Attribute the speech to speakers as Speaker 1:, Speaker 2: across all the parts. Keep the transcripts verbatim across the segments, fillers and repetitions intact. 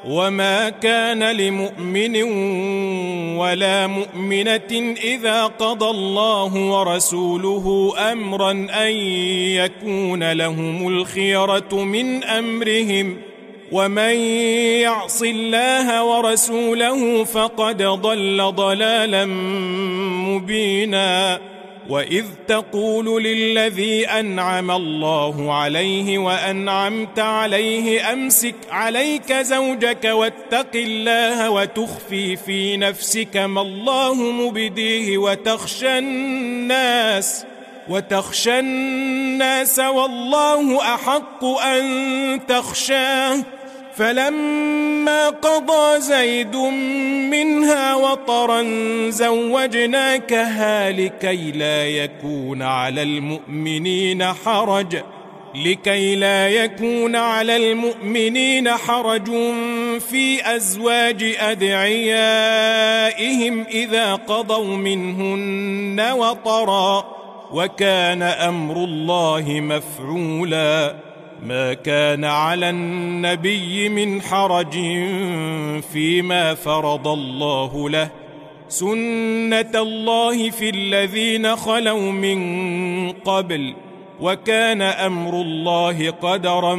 Speaker 1: وما كان لمؤمن ولا مؤمنة إذا قضى الله ورسوله أمرا أن يكون لهم الخيرة من أمرهم ومن يعص الله ورسوله فقد ضل ضلالا مبينا. وإذ تقول للذي أنعم الله عليه وأنعمت عليه أمسك عليك زوجك واتق الله وتخفي في نفسك ما الله مبديه وتخشى الناس وتخشى الناس والله أحق أن تخشاه فلما قضى زيد منها وطرا زوجناكها لكي لا يكون على المؤمنين حرج لكي لا يكون على المؤمنين حرج في أزواج أدعيائهم إذا قضوا منهن وطرا وكان أمر الله مفعولا. ما كان على النبي من حرج فيما فرض الله له سنة الله في الذين خلوا من قبل وكان أمر الله قدرا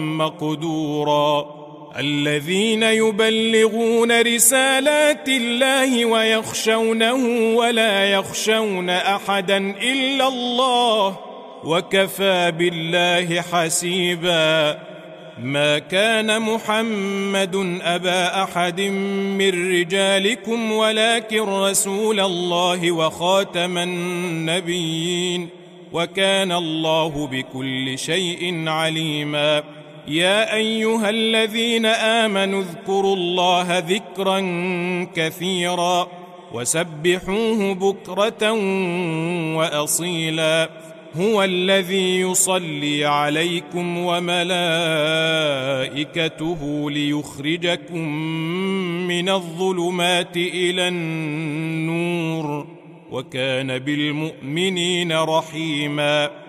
Speaker 1: مقدورا. الذين يبلغون رسالات الله ويخشونه ولا يخشون أحدا إلا الله وكفى بالله حسيبا. ما كان محمد أبا أحد من رجالكم ولكن رسول الله وخاتم النبيين وكان الله بكل شيء عليما. يا أيها الذين آمنوا اذكروا الله ذكرا كثيرا وسبحوه بكرة وأصيلا. هو الذي يصلي عليكم وملائكته ليخرجكم من الظلمات إلى النور وكان بالمؤمنين رحيما.